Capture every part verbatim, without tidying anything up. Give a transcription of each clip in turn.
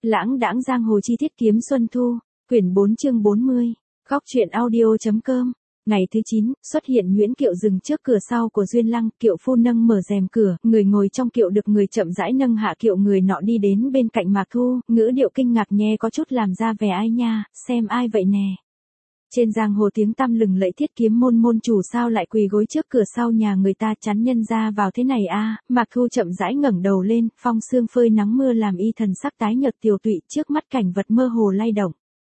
Lãng đãng giang hồ chi tiết kiếm xuân thu, quyển bốn chương bốn mươi, góc truyện audio.com. Ngày thứ chín, xuất hiện nhuyễn kiệu dừng trước cửa sau của Duyên Lăng, kiệu phu nâng mở rèm cửa, người ngồi trong kiệu được người chậm rãi nâng hạ kiệu, người nọ đi đến bên cạnh Mạc Thu, ngữ điệu kinh ngạc nghe có chút làm ra vẻ ai nha, xem ai vậy nè. Trên giang hồ tiếng tăm lừng lẫy thiết kiếm môn môn chủ sao lại quỳ gối trước cửa sau nhà người ta chắn nhân ra vào thế này a? Mạc Thu chậm rãi ngẩng đầu lên, phong sương phơi nắng mưa làm y thần sắc tái nhợt tiều tụy, trước mắt cảnh vật mơ hồ lay động.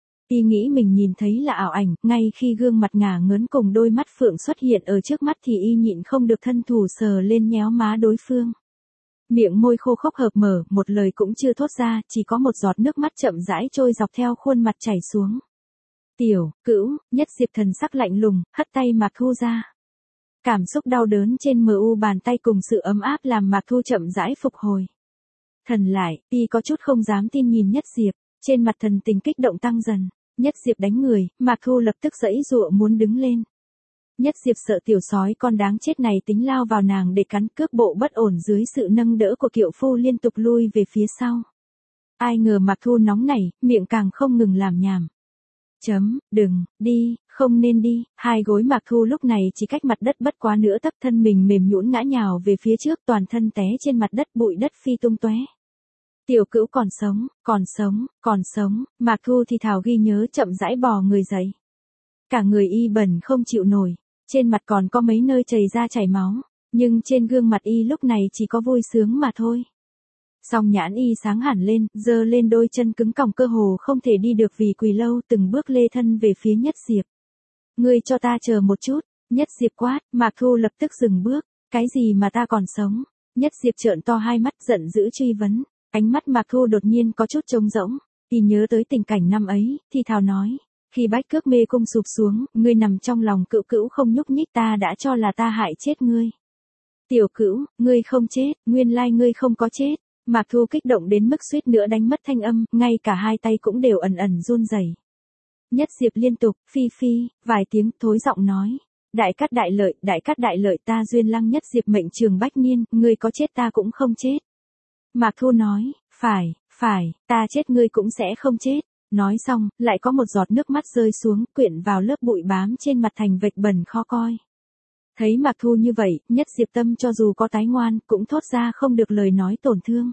Y nghĩ mình nhìn thấy là ảo ảnh, ngay khi gương mặt ngả ngớn cùng đôi mắt phượng xuất hiện ở trước mắt thì y nhịn không được thân thủ sờ lên nhéo má đối phương. Miệng môi khô khốc hợp mở, một lời cũng chưa thốt ra, chỉ có một giọt nước mắt chậm rãi trôi dọc theo khuôn mặt chảy xuống. Tiểu, Cữu, Nhất Diệp thần sắc lạnh lùng, hất tay Mạc Thu ra. Cảm xúc đau đớn trên mờ u bàn tay cùng sự ấm áp làm Mạc Thu chậm rãi phục hồi. Thần lại, y có chút không dám tin nhìn Nhất Diệp, trên mặt thần tình kích động tăng dần. Nhất Diệp đánh người, Mạc Thu lập tức giãy giụa muốn đứng lên. Nhất Diệp sợ tiểu sói con đáng chết này tính lao vào nàng để cắn, cước bộ bất ổn dưới sự nâng đỡ của kiệu phu liên tục lui về phía sau. Ai ngờ Mạc Thu nóng nảy, miệng càng không ngừng làm nhảm. Chấm, đừng, đi, không nên đi, hai gối Mạc Thu lúc này chỉ cách mặt đất bất quá nửa tấc, thân mình mềm nhũn ngã nhào về phía trước, toàn thân té trên mặt đất, bụi đất phi tung tóe. Tiểu Cữu còn sống, còn sống, còn sống, Mạc Thu thì thào ghi nhớ chậm rãi bò người dậy. Cả người y bẩn không chịu nổi, trên mặt còn có mấy nơi chảy ra chảy máu, nhưng trên gương mặt y lúc này chỉ có vui sướng mà thôi. Song nhãn y sáng hẳn lên, giơ lên đôi chân cứng còng cơ hồ không thể đi được vì quỳ lâu, từng bước lê thân về phía Nhất Diệp. Ngươi cho ta chờ một chút, Nhất Diệp quát, Mạc Thu lập tức dừng bước, cái gì mà ta còn sống? Nhất Diệp trợn to hai mắt giận dữ truy vấn, ánh mắt Mạc Thu đột nhiên có chút trống rỗng, y nhớ tới tình cảnh năm ấy, thì thào nói, khi bách cước mê cung sụp xuống, ngươi nằm trong lòng Cữu Cữu không nhúc nhích, ta đã cho là ta hại chết ngươi. Tiểu Cữu, ngươi không chết, nguyên lai ngươi không có chết. Mạc Thu kích động đến mức suýt nữa đánh mất thanh âm, ngay cả hai tay cũng đều ẩn ẩn run rẩy. Nhất Diệp liên tục, phi phi, vài tiếng, thối giọng nói. Đại cát đại lợi, đại cát đại lợi, ta Duyên Lăng Nhất Diệp mệnh trường bách niên, ngươi có chết ta cũng không chết. Mạc Thu nói, phải, phải, ta chết ngươi cũng sẽ không chết. Nói xong, lại có một giọt nước mắt rơi xuống, quyện vào lớp bụi bám trên mặt thành vệt bẩn khó coi. Thấy Mạc Thu như vậy, Nhất Diệp tâm cho dù có tái ngoan, cũng thốt ra không được lời nói tổn thương.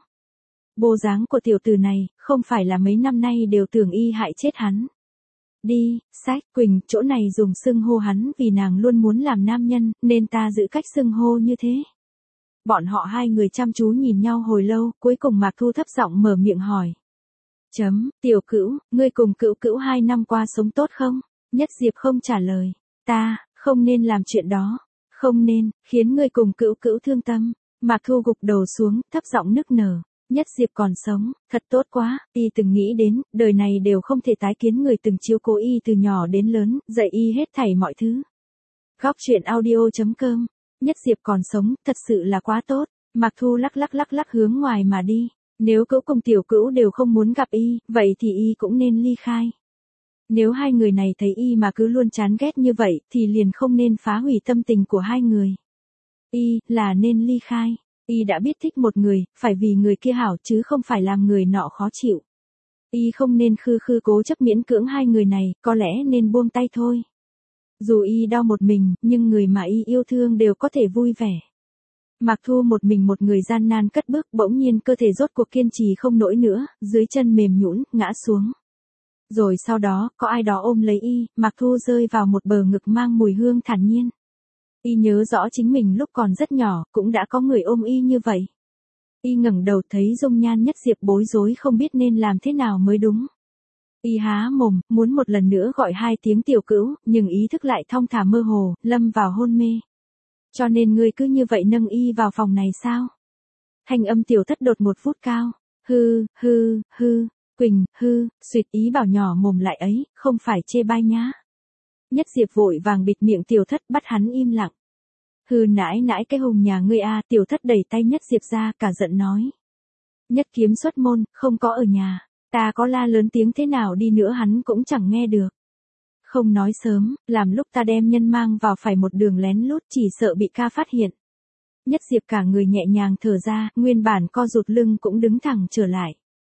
Bộ dáng của tiểu tử này, không phải là mấy năm nay đều tưởng y hại chết hắn. Đi, sách, Quỳnh, chỗ này dùng xưng hô hắn vì nàng luôn muốn làm nam nhân, nên ta giữ cách xưng hô như thế. Bọn họ hai người chăm chú nhìn nhau hồi lâu, cuối cùng Mạc Thu thấp giọng mở miệng hỏi. Chấm, Tiểu Cữu, ngươi cùng Cữu Cữu hai năm qua sống tốt không? Nhất Diệp không trả lời. Ta, không nên làm chuyện đó. Không nên, khiến ngươi cùng Cữu Cữu thương tâm. Mạc Thu gục đầu xuống, thấp giọng nức nở. Nhất Diệp còn sống, thật tốt quá, y từng nghĩ đến, đời này đều không thể tái kiến người từng chiếu cố y từ nhỏ đến lớn, dạy y hết thảy mọi thứ. Góc truyện audio.com. Nhất Diệp còn sống, thật sự là quá tốt. Mạc Thu lắc lắc lắc lắc hướng ngoài mà đi. Nếu Cữu cùng Tiểu Cữu đều không muốn gặp y, vậy thì y cũng nên ly khai. Nếu hai người này thấy y mà cứ luôn chán ghét như vậy, thì liền không nên phá hủy tâm tình của hai người. Y, là nên ly khai. Y đã biết thích một người, phải vì người kia hảo chứ không phải làm người nọ khó chịu. Y không nên khư khư cố chấp miễn cưỡng hai người này, có lẽ nên buông tay thôi. Dù y đau một mình, nhưng người mà y yêu thương đều có thể vui vẻ. Mạc Thu một mình một người gian nan cất bước, bỗng nhiên cơ thể rốt cuộc kiên trì không nổi nữa, dưới chân mềm nhũn, ngã xuống. Rồi sau đó, có ai đó ôm lấy y, Mạc Thu rơi vào một bờ ngực mang mùi hương thản nhiên. Y nhớ rõ chính mình lúc còn rất nhỏ, cũng đã có người ôm y như vậy. Y ngẩng đầu thấy dung nhan Nhất Diệp bối rối không biết nên làm thế nào mới đúng. Y há mồm, muốn một lần nữa gọi hai tiếng Tiểu Cữu, nhưng ý thức lại thong thả mơ hồ, lâm vào hôn mê. Cho nên ngươi cứ như vậy nâng y vào phòng này sao? Thanh âm Tiểu Thất đột một phút cao. Hư, hư, hư, Quỳnh, hư, suyệt ý bảo nhỏ mồm lại ấy, không phải chê bai nhá. Nhất Diệp vội vàng bịt miệng Tiểu Thất bắt hắn im lặng. Hư nãi nãi cái hùng nhà ngươi a, Tiểu Thất đẩy tay Nhất Diệp ra, cả giận nói. Nhất kiếm xuất môn, không có ở nhà, ta có la lớn tiếng thế nào đi nữa hắn cũng chẳng nghe được. Không nói sớm, làm lúc ta đem nhân mang vào phải một đường lén lút, chỉ sợ bị ca phát hiện. Nhất Diệp cả người nhẹ nhàng thở ra, nguyên bản co rụt lưng cũng đứng thẳng trở lại.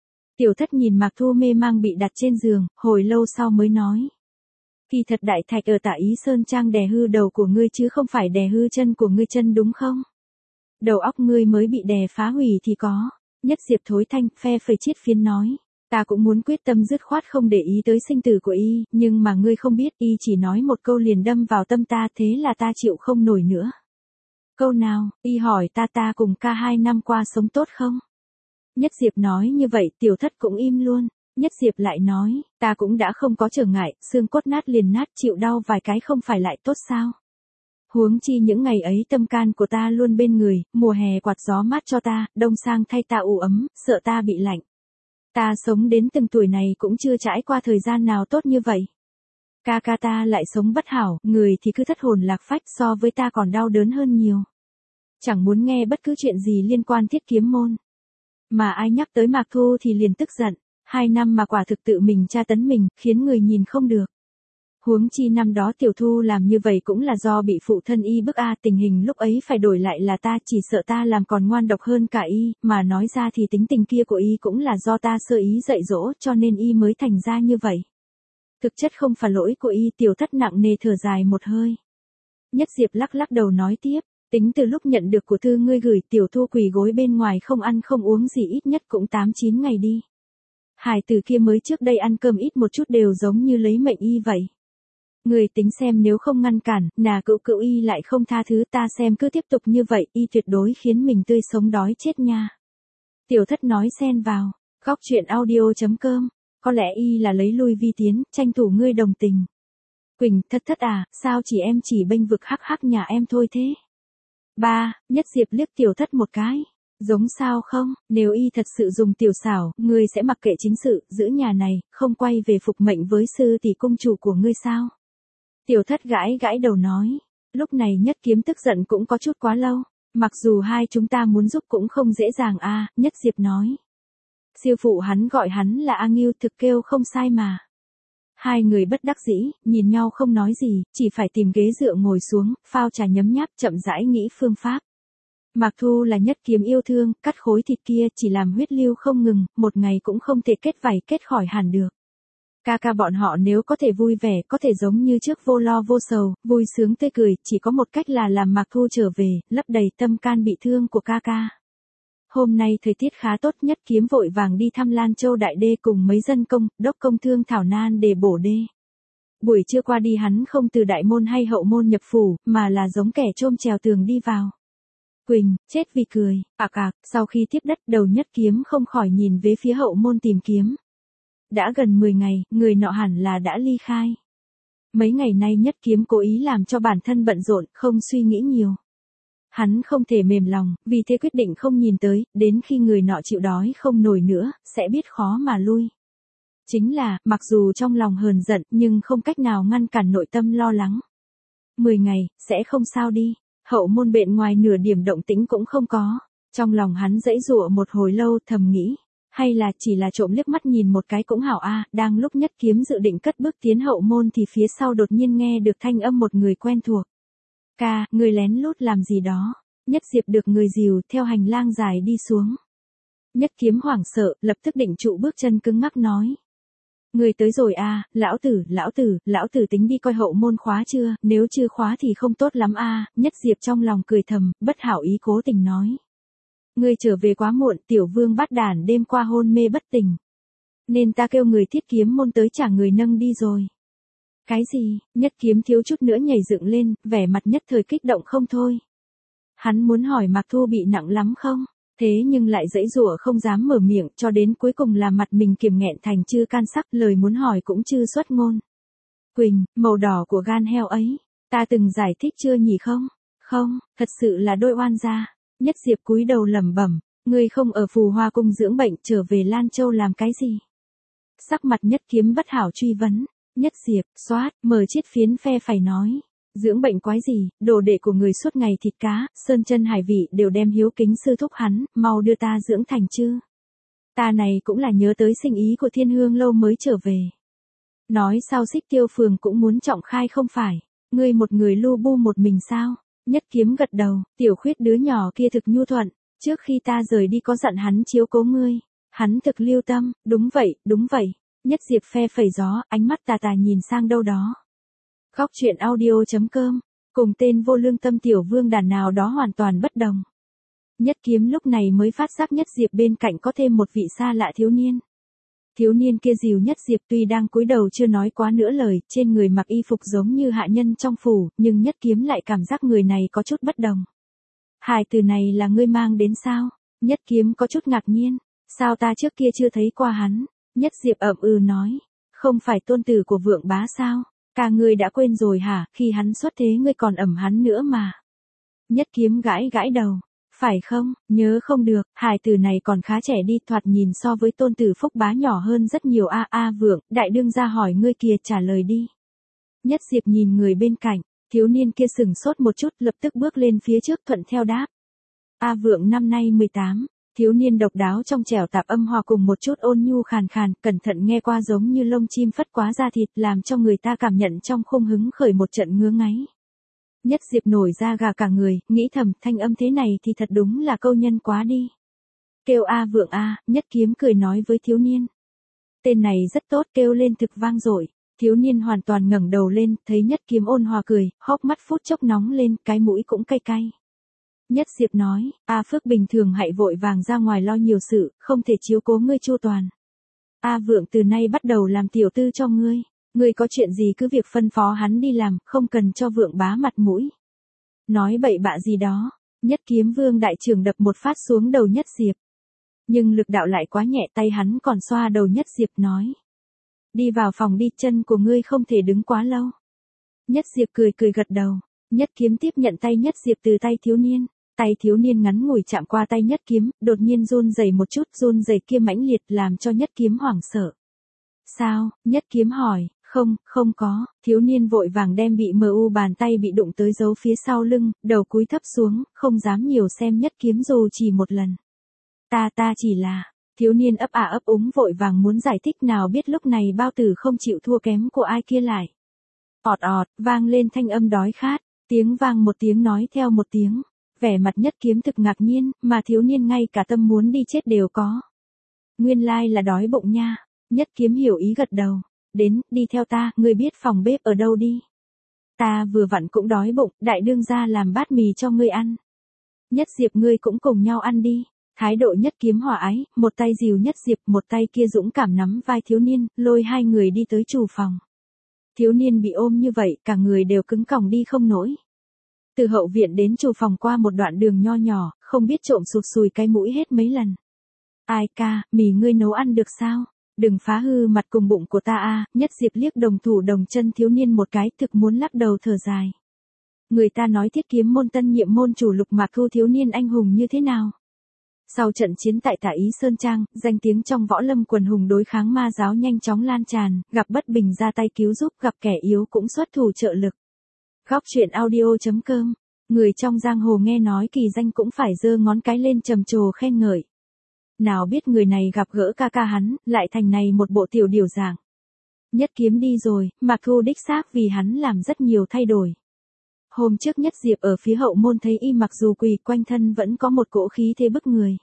Tiểu thất nhìn Mạc Thu mê mang bị đặt trên giường, hồi lâu sau mới nói. Kỳ thật đại thạch ở Tả Ý Sơn Trang đè hư đầu của ngươi chứ không phải đè hư chân của ngươi chân đúng không? Đầu óc ngươi mới bị đè phá hủy thì có. Nhất Diệp thối thanh, phe phẩy chiết phiến nói. Ta cũng muốn quyết tâm dứt khoát không để ý tới sinh tử của y, nhưng mà ngươi không biết, y chỉ nói một câu liền đâm vào tâm ta, thế là ta chịu không nổi nữa. Câu nào? Y hỏi ta ta cùng ca hai năm qua sống tốt không? Nhất Diệp nói như vậy, tiểu thất cũng im luôn. Nhất Diệp lại nói, ta cũng đã không có trở ngại, xương cốt nát liền nát, chịu đau vài cái không phải lại tốt sao? Huống chi những ngày ấy tâm can của ta luôn bên người, mùa hè quạt gió mát cho ta, đông sang thay ta ủ ấm, sợ ta bị lạnh. Ta sống đến từng tuổi này cũng chưa trải qua thời gian nào tốt như vậy. Ca ca ta lại sống bất hảo, người thì cứ thất hồn lạc phách, so với ta còn đau đớn hơn nhiều. Chẳng muốn nghe bất cứ chuyện gì liên quan Thiết Kiếm môn. Mà ai nhắc tới Mạc Thu thì liền tức giận, hai năm mà quả thực tự mình tra tấn mình, khiến người nhìn không được. Huống chi năm đó Tiểu Thu làm như vậy cũng là do bị phụ thân y bức a, tình hình lúc ấy phải đổi lại là ta, chỉ sợ ta làm còn ngoan độc hơn cả y, mà nói ra thì tính tình kia của y cũng là do ta sơ ý dạy dỗ, cho nên y mới thành ra như vậy. Thực chất không phải lỗi của y. Tiểu thất nặng nề thở dài một hơi. Nhất Diệp lắc lắc đầu nói tiếp, tính từ lúc nhận được của thư ngươi gửi, Tiểu Thu quỳ gối bên ngoài không ăn không uống gì ít nhất cũng tám chín ngày đi. Hải tử kia mới trước đây ăn cơm ít một chút đều giống như lấy mệnh y vậy. Người tính xem nếu không ngăn cản, nà cựu cựu y lại không tha thứ, ta xem cứ tiếp tục như vậy, y tuyệt đối khiến mình tươi sống đói chết nha. Tiểu thất nói xen vào, góc truyện audio chấm com, có lẽ y là lấy lui vi tiến, tranh thủ ngươi đồng tình. Quỳnh, thất thất à, sao chỉ em chỉ bênh vực hắc hắc nhà em thôi thế? Ba, Nhất Diệp liếc tiểu thất một cái. Giống sao không, nếu y thật sự dùng tiểu xảo, ngươi sẽ mặc kệ chính sự, giữ nhà này, không quay về phục mệnh với sư tỷ cung chủ của ngươi sao? Tiểu thất gãi gãi đầu nói, lúc này Nhất Kiếm tức giận cũng có chút quá lâu, mặc dù hai chúng ta muốn giúp cũng không dễ dàng a. Nhất Diệp nói. Siêu phụ hắn gọi hắn là A Ngưu, thực kêu không sai mà. Hai người bất đắc dĩ, nhìn nhau không nói gì, chỉ phải tìm ghế dựa ngồi xuống, phao trà nhấm nháp, chậm rãi nghĩ phương pháp. Mạc Thu là Nhất Kiếm yêu thương, cắt khối thịt kia chỉ làm huyết lưu không ngừng, một ngày cũng không thể kết vảy kết khỏi hẳn được. Ca ca bọn họ nếu có thể vui vẻ, có thể giống như trước vô lo vô sầu, vui sướng tươi cười, chỉ có một cách là làm Mạc Thu trở về, lấp đầy tâm can bị thương của ca ca. Hôm nay thời tiết khá tốt, Nhất Kiếm vội vàng đi thăm Lan Châu Đại Đê cùng mấy dân công, đốc công thương thảo nan để bổ đê. Buổi trưa qua đi hắn không từ đại môn hay hậu môn nhập phủ, mà là giống kẻ trôm trèo tường đi vào. Quỳnh, chết vì cười, ạc ạc, sau khi tiếp đất đầu Nhất Kiếm không khỏi nhìn về phía hậu môn tìm kiếm. Đã gần mười ngày, người nọ hẳn là đã ly khai. Mấy ngày nay Nhất Kiếm cố ý làm cho bản thân bận rộn, không suy nghĩ nhiều. Hắn không thể mềm lòng, vì thế quyết định không nhìn tới, đến khi người nọ chịu đói không nổi nữa, sẽ biết khó mà lui. Chính là, mặc dù trong lòng hờn giận, nhưng không cách nào ngăn cản nội tâm lo lắng. Mười ngày, sẽ không sao đi. Hậu môn bên ngoài nửa điểm động tĩnh cũng không có. Trong lòng hắn giãy giụa một hồi lâu, thầm nghĩ. Hay là chỉ là trộm liếc mắt nhìn một cái cũng hảo a. Đang lúc Nhất Kiếm dự định cất bước tiến hậu môn thì phía sau đột nhiên nghe được thanh âm một người quen thuộc. Ca, người lén lút làm gì đó. Nhất Diệp được người dìu theo hành lang dài đi xuống. Nhất Kiếm hoảng sợ, lập tức định trụ bước chân cứng ngắc nói. Người tới rồi a, lão tử, lão tử, lão tử tính đi coi hậu môn khóa chưa, nếu chưa khóa thì không tốt lắm a. Nhất Diệp trong lòng cười thầm, bất hảo ý cố tình nói. Người trở về quá muộn, tiểu vương bắt đản đêm qua hôn mê bất tỉnh. Nên ta kêu người Thiết Kiếm môn tới trả người nâng đi rồi. Cái gì? Nhất Kiếm thiếu chút nữa nhảy dựng lên, vẻ mặt nhất thời kích động không thôi. Hắn muốn hỏi Mạc Thu bị nặng lắm không? Thế nhưng lại giãy giụa không dám mở miệng, cho đến cuối cùng là mặt mình kiềm nghẹn thành chưa can sắc, lời muốn hỏi cũng chưa xuất ngôn. Quỳnh, màu đỏ của gan heo ấy, ta từng giải thích chưa nhỉ không? Không, thật sự là đôi oan gia. Nhất Diệp cúi đầu lẩm bẩm, ngươi không ở Phù Hoa cung dưỡng bệnh, trở về Lan Châu làm cái gì? Sắc mặt Nhất Kiếm bất hảo truy vấn. Nhất Diệp, xoát, mở chiếc phiến phe phải nói. Dưỡng bệnh quái gì, đồ đệ của người suốt ngày thịt cá, sơn chân hải vị đều đem hiếu kính sư thúc hắn, mau đưa ta dưỡng thành chứ. Ta này cũng là nhớ tới sinh ý của Thiên Hương lâu mới trở về. Nói sao Xích Tiêu Phường cũng muốn trọng khai không phải, ngươi một người lu bu một mình sao? Nhất Kiếm gật đầu, tiểu khuyết đứa nhỏ kia thực nhu thuận, trước khi ta rời đi có dặn hắn chiếu cố ngươi. Hắn thực lưu tâm, đúng vậy, đúng vậy. Nhất Diệp phe phẩy gió, ánh mắt tà tà nhìn sang đâu đó. Góc truyện audio.com, cùng tên vô lương tâm tiểu vương đàn nào đó hoàn toàn bất đồng. Nhất Kiếm lúc này mới phát giác Nhất Diệp bên cạnh có thêm một vị xa lạ thiếu niên. Thiếu niên kia dìu Nhất Diệp tuy đang cúi đầu chưa nói quá nửa lời, trên người mặc y phục giống như hạ nhân trong phủ, nhưng Nhất Kiếm lại cảm giác người này có chút bất đồng. Hài từ này là ngươi mang đến sao? Nhất Kiếm có chút ngạc nhiên, sao ta trước kia chưa thấy qua hắn? Nhất Diệp ậm ừ nói, không phải tôn tử của Vượng Bá sao? Cả ngươi đã quên rồi hả, khi hắn xuất thế ngươi còn ẩm hắn nữa mà. Nhất Kiếm gãi gãi đầu, phải không, nhớ không được, hài tử này còn khá trẻ đi, thoạt nhìn so với tôn tử Phúc Bá nhỏ hơn rất nhiều. A a Vượng, đại đương gia hỏi ngươi kìa, trả lời đi. Nhất Diệp nhìn người bên cạnh, thiếu niên kia sừng sốt một chút, lập tức bước lên phía trước thuận theo đáp. A Vượng năm nay mười tám, thiếu niên độc đáo trong trẻo tạp âm hòa cùng một chút ôn nhu khàn khàn, cẩn thận nghe qua giống như lông chim phất quá da thịt, làm cho người ta cảm nhận trong khung hứng khởi một trận ngứa ngáy. Nhất Diệp nổi da gà cả người, nghĩ thầm, thanh âm thế này thì thật đúng là câu nhân quá đi. Kêu A Vượng a, Nhất Kiếm cười nói với thiếu niên. Tên này rất tốt, kêu lên thực vang dội. Thiếu niên hoàn toàn ngẩng đầu lên, thấy Nhất Kiếm ôn hòa cười, hốc mắt phút chốc nóng lên, cái mũi cũng cay cay. Nhất Diệp nói, A Phước bình thường hãy vội vàng ra ngoài lo nhiều sự, không thể chiếu cố ngươi chu toàn. A Vượng từ nay bắt đầu làm tiểu tư cho ngươi. Ngươi có chuyện gì cứ việc phân phó hắn đi làm, không cần cho Vượng Bá mặt mũi. Nói bậy bạ gì đó, Nhất Kiếm vương đại trưởng đập một phát xuống đầu Nhất Diệp. Nhưng lực đạo lại quá nhẹ, tay hắn còn xoa đầu Nhất Diệp nói. Đi vào phòng đi, chân của ngươi không thể đứng quá lâu. Nhất Diệp cười cười gật đầu, Nhất Kiếm tiếp nhận tay Nhất Diệp từ tay thiếu niên. Tay thiếu niên ngắn ngủi chạm qua tay Nhất Kiếm, đột nhiên run rẩy một chút, run rẩy kia mãnh liệt làm cho Nhất Kiếm hoảng sợ. Sao? Nhất Kiếm hỏi. Không, không có, thiếu niên vội vàng đem bị mờ u bàn tay bị đụng tới giấu phía sau lưng, đầu cúi thấp xuống, không dám nhiều xem Nhất Kiếm dù chỉ một lần. Ta ta chỉ là, thiếu niên ấp à ấp úng vội vàng muốn giải thích, nào biết lúc này bao tử không chịu thua kém của ai kia lại. Ọt ọt, vang lên thanh âm đói khát, tiếng vang một tiếng nói theo một tiếng, vẻ mặt Nhất Kiếm thực ngạc nhiên, mà thiếu niên ngay cả tâm muốn đi chết đều có. Nguyên lai là đói bụng nha, Nhất Kiếm hiểu ý gật đầu. Đến, đi theo ta, ngươi biết phòng bếp ở đâu đi. Ta vừa vặn cũng đói bụng, đại đương gia làm bát mì cho ngươi ăn. Nhất Diệp ngươi cũng cùng nhau ăn đi. Thái độ Nhất Kiếm hòa ái, một tay dìu Nhất Diệp, một tay kia dũng cảm nắm vai thiếu niên, lôi hai người đi tới chủ phòng. Thiếu niên bị ôm như vậy, cả người đều cứng còng đi không nổi. Từ hậu viện đến chủ phòng qua một đoạn đường nho nhỏ, không biết trộm sụt sùi cái mũi hết mấy lần. Ai ca, mì ngươi nấu ăn được sao? Đừng phá hư mặt cùng bụng của ta a. Nhất Diệp liếc đồng thủ đồng chân thiếu niên một cái, thực muốn lắc đầu thở dài. Người ta nói Thiết Kiếm môn tân nhiệm môn chủ Lục Mạc Thu thiếu niên anh hùng như thế nào? Sau trận chiến tại Tả Ý Sơn Trang, danh tiếng trong võ lâm quần hùng đối kháng ma giáo nhanh chóng lan tràn, gặp bất bình ra tay cứu giúp, gặp kẻ yếu cũng xuất thủ trợ lực. Góc truyện audio.com, người trong giang hồ nghe nói kỳ danh cũng phải giơ ngón cái lên trầm trồ khen ngợi. Nào biết người này gặp gỡ ca ca hắn, lại thành này một bộ tiểu điều dạng. Nhất Kiếm đi rồi, Mạc Thu đích xác vì hắn làm rất nhiều thay đổi. Hôm trước Nhất Diệp ở phía hậu môn thấy y mặc dù quỳ quanh thân vẫn có một cỗ khí thế bức người.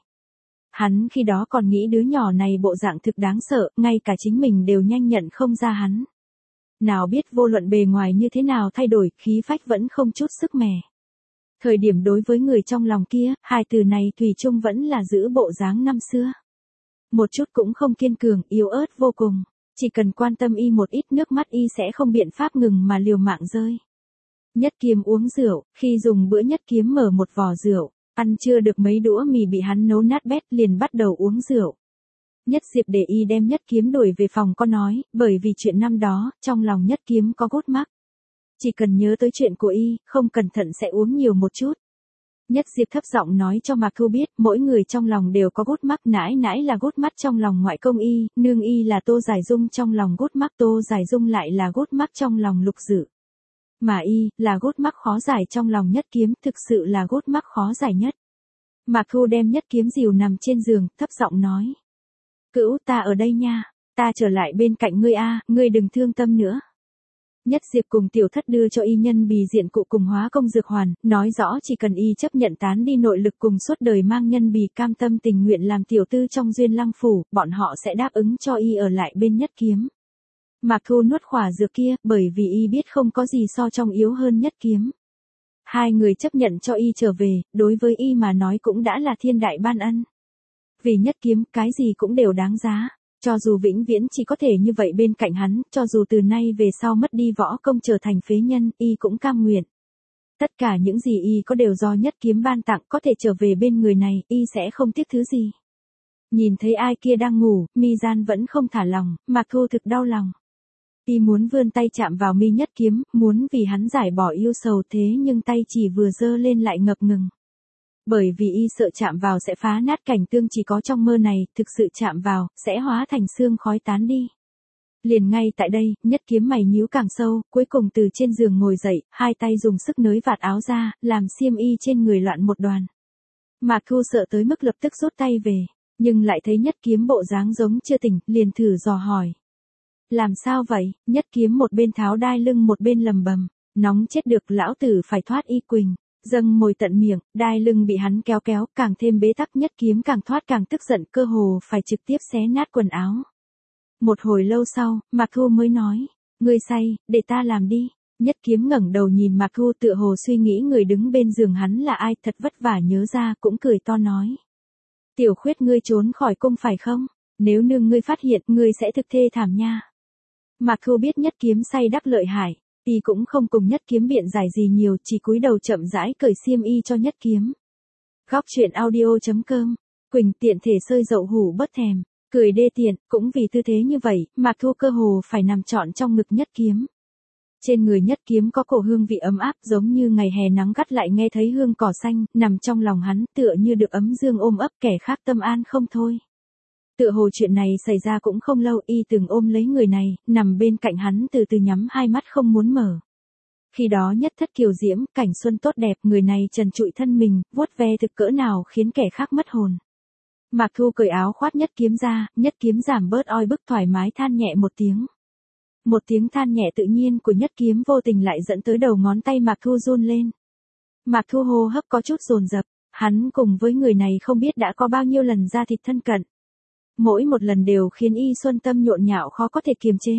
Hắn khi đó còn nghĩ đứa nhỏ này bộ dạng thực đáng sợ, ngay cả chính mình đều nhanh nhận không ra hắn. Nào biết vô luận bề ngoài như thế nào thay đổi, khí phách vẫn không chút sức mẻ. Thời điểm đối với người trong lòng kia, hai từ này thủy chung vẫn là giữ bộ dáng năm xưa. Một chút cũng không kiên cường, yếu ớt vô cùng. Chỉ cần quan tâm y một ít, nước mắt y sẽ không biện pháp ngừng mà liều mạng rơi. Nhất Kiếm uống rượu, khi dùng bữa Nhất Kiếm mở một vò rượu, ăn chưa được mấy đũa mì bị hắn nấu nát bét liền bắt đầu uống rượu. Nhất Diệp để y đem Nhất Kiếm đuổi về phòng có nói, bởi vì chuyện năm đó, trong lòng Nhất Kiếm có gút mắc. Chỉ cần nhớ tới chuyện của y, không cẩn thận sẽ uống nhiều một chút. Nhất Diệp thấp giọng nói cho Mạc Thu biết, mỗi người trong lòng đều có gút mắc, nãi nãi là gút mắc trong lòng ngoại công y, nương y là Tô Giải Dung trong lòng gút mắc, Tô Giải Dung lại là gút mắc trong lòng Lục Dự. Mà y, là gút mắc khó giải trong lòng Nhất Kiếm, thực sự là gút mắc khó giải nhất. Mạc Thu đem Nhất Kiếm dìu nằm trên giường, thấp giọng nói. Cữu, ta ở đây nha, ta trở lại bên cạnh ngươi a, ngươi đừng thương tâm nữa. Nhất Diệp cùng Tiểu Thất đưa cho y nhân bì diện cụ cùng hóa công dược hoàn, nói rõ chỉ cần y chấp nhận tán đi nội lực cùng suốt đời mang nhân bì cam tâm tình nguyện làm tiểu tư trong Duyên Lăng phủ, bọn họ sẽ đáp ứng cho y ở lại bên Nhất Kiếm. Mạc Thu nuốt khỏa dược kia, bởi vì y biết không có gì so trong yếu hơn Nhất Kiếm. Hai người chấp nhận cho y trở về, đối với y mà nói cũng đã là thiên đại ban ân. Vì Nhất Kiếm, cái gì cũng đều đáng giá. Cho dù vĩnh viễn chỉ có thể như vậy bên cạnh hắn, cho dù từ nay về sau mất đi võ công trở thành phế nhân, y cũng cam nguyện. Tất cả những gì y có đều do Nhất Kiếm ban tặng, có thể trở về bên người này, y sẽ không tiếc thứ gì. Nhìn thấy ai kia đang ngủ, Mi Gian vẫn không thả lòng, Mạc Thu thực đau lòng. Y muốn vươn tay chạm vào mi Nhất Kiếm, muốn vì hắn giải bỏ yêu sầu, thế nhưng tay chỉ vừa giơ lên lại ngập ngừng. Bởi vì y sợ chạm vào sẽ phá nát cảnh tương chỉ có trong mơ này, thực sự chạm vào, sẽ hóa thành xương khói tán đi. Liền ngay tại đây, Nhất Kiếm mày nhíu càng sâu, cuối cùng từ trên giường ngồi dậy, hai tay dùng sức nới vạt áo ra, làm xiêm y trên người loạn một đoàn. Mạc Thu sợ tới mức lập tức rút tay về, nhưng lại thấy Nhất Kiếm bộ dáng giống chưa tỉnh, liền thử dò hỏi. Làm sao vậy? Nhất Kiếm một bên tháo đai lưng một bên lầm bầm, nóng chết được, lão tử phải thoát y quỳnh. Dâng môi tận miệng, đai lưng bị hắn kéo kéo, càng thêm bế tắc. Nhất Kiếm càng thoát càng tức giận, cơ hồ phải trực tiếp xé nát quần áo. Một hồi lâu sau, Mạc Thu mới nói, ngươi say, để ta làm đi. Nhất Kiếm ngẩng đầu nhìn Mạc Thu, tựa hồ suy nghĩ người đứng bên giường hắn là ai, thật vất vả nhớ ra, cũng cười to nói. Tiểu Khuyết, ngươi trốn khỏi cung phải không? Nếu nương ngươi phát hiện, ngươi sẽ thực thê thảm nha. Mạc Thu biết Nhất Kiếm say đắc lợi hại. Y cũng không cùng Nhất Kiếm biện giải gì nhiều, chỉ cúi đầu chậm rãi cởi xiêm y cho Nhất Kiếm. Góc truyện audio chấm com, Quỳnh tiện thể sơi dậu hủ bất thèm, cười đê tiện, cũng vì tư thế như vậy, Mạc Thu cơ hồ phải nằm trọn trong ngực Nhất Kiếm. Trên người Nhất Kiếm có cổ hương vị ấm áp, giống như ngày hè nắng gắt lại nghe thấy hương cỏ xanh, nằm trong lòng hắn, tựa như được ấm dương ôm ấp, kẻ khác tâm an không thôi. Tựa hồ chuyện này xảy ra cũng không lâu, y từng ôm lấy người này, nằm bên cạnh hắn từ từ nhắm hai mắt không muốn mở. Khi đó nhất thất kiều diễm, cảnh xuân tốt đẹp, người này trần trụi thân mình, vuốt ve thực cỡ nào khiến kẻ khác mất hồn. Mạc Thu cởi áo khoát Nhất Kiếm ra, Nhất Kiếm giảm bớt oi bức, thoải mái than nhẹ một tiếng. Một tiếng than nhẹ tự nhiên của Nhất Kiếm vô tình lại dẫn tới đầu ngón tay Mạc Thu run lên. Mạc Thu hô hấp có chút dồn dập, hắn cùng với người này không biết đã có bao nhiêu lần ra thịt thân cận. Mỗi một lần đều khiến y xuân tâm nhộn nhạo khó có thể kiềm chế.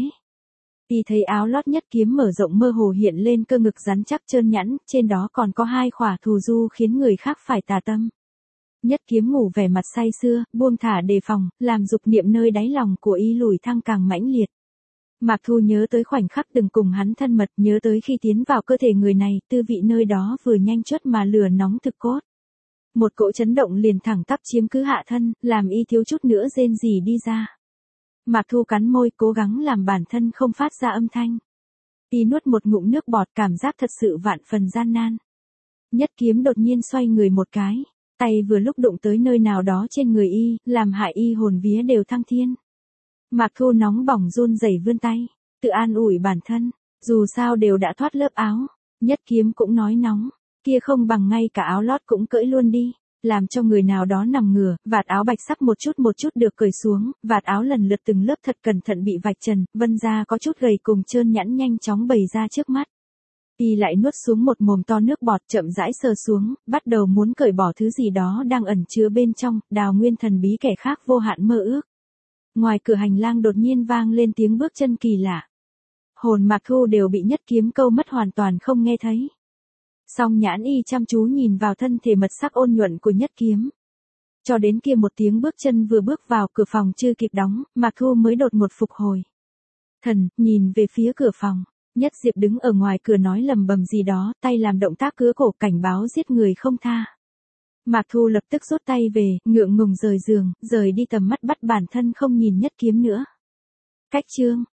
Y thấy áo lót Nhất Kiếm mở rộng mơ hồ hiện lên cơ ngực rắn chắc trơn nhẵn, trên đó còn có hai khỏa thù du khiến người khác phải tà tâm. Nhất Kiếm ngủ vẻ mặt say sưa, buông thả đề phòng, làm dục niệm nơi đáy lòng của y lùi thăng càng mãnh liệt. Mạc Thu nhớ tới khoảnh khắc từng cùng hắn thân mật, nhớ tới khi tiến vào cơ thể người này, tư vị nơi đó vừa nhanh chớt mà lửa nóng thực cốt. Một cỗ chấn động liền thẳng tắp chiếm cứ hạ thân, làm y thiếu chút nữa rên rỉ đi ra. Mạc Thu cắn môi, cố gắng làm bản thân không phát ra âm thanh. Y nuốt một ngụm nước bọt, cảm giác thật sự vạn phần gian nan. Nhất Kiếm đột nhiên xoay người một cái, tay vừa lúc đụng tới nơi nào đó trên người y, làm hại y hồn vía đều thăng thiên. Mạc Thu nóng bỏng run rẩy vươn tay, tự an ủi bản thân, dù sao đều đã thoát lớp áo. Nhất Kiếm cũng nói nóng, kia không bằng ngay cả áo lót cũng cởi luôn đi, làm cho người nào đó nằm ngửa, vạt áo bạch sắc một chút một chút được cởi xuống, vạt áo lần lượt từng lớp thật cẩn thận bị vạch trần, vân da có chút gầy cùng trơn nhẵn nhanh chóng bày ra trước mắt. Y lại nuốt xuống một mồm to nước bọt, chậm rãi sờ xuống, bắt đầu muốn cởi bỏ thứ gì đó đang ẩn chứa bên trong, đào nguyên thần bí kẻ khác vô hạn mơ ước. Ngoài cửa hành lang đột nhiên vang lên tiếng bước chân kỳ lạ. Hồn Mạc Thu đều bị Nhất Kiếm câu mất hoàn toàn không nghe thấy. Song nhãn y chăm chú nhìn vào thân thể mật sắc ôn nhuận của Nhất Kiếm. Cho đến kia một tiếng bước chân vừa bước vào cửa phòng chưa kịp đóng, Mạc Thu mới đột ngột phục hồi. Thần, nhìn về phía cửa phòng, Nhất Diệp đứng ở ngoài cửa nói lầm bầm gì đó, tay làm động tác cứa cổ cảnh báo giết người không tha. Mạc Thu lập tức rút tay về, ngượng ngùng rời giường, rời đi tầm mắt bắt bản thân không nhìn Nhất Kiếm nữa. Cách chương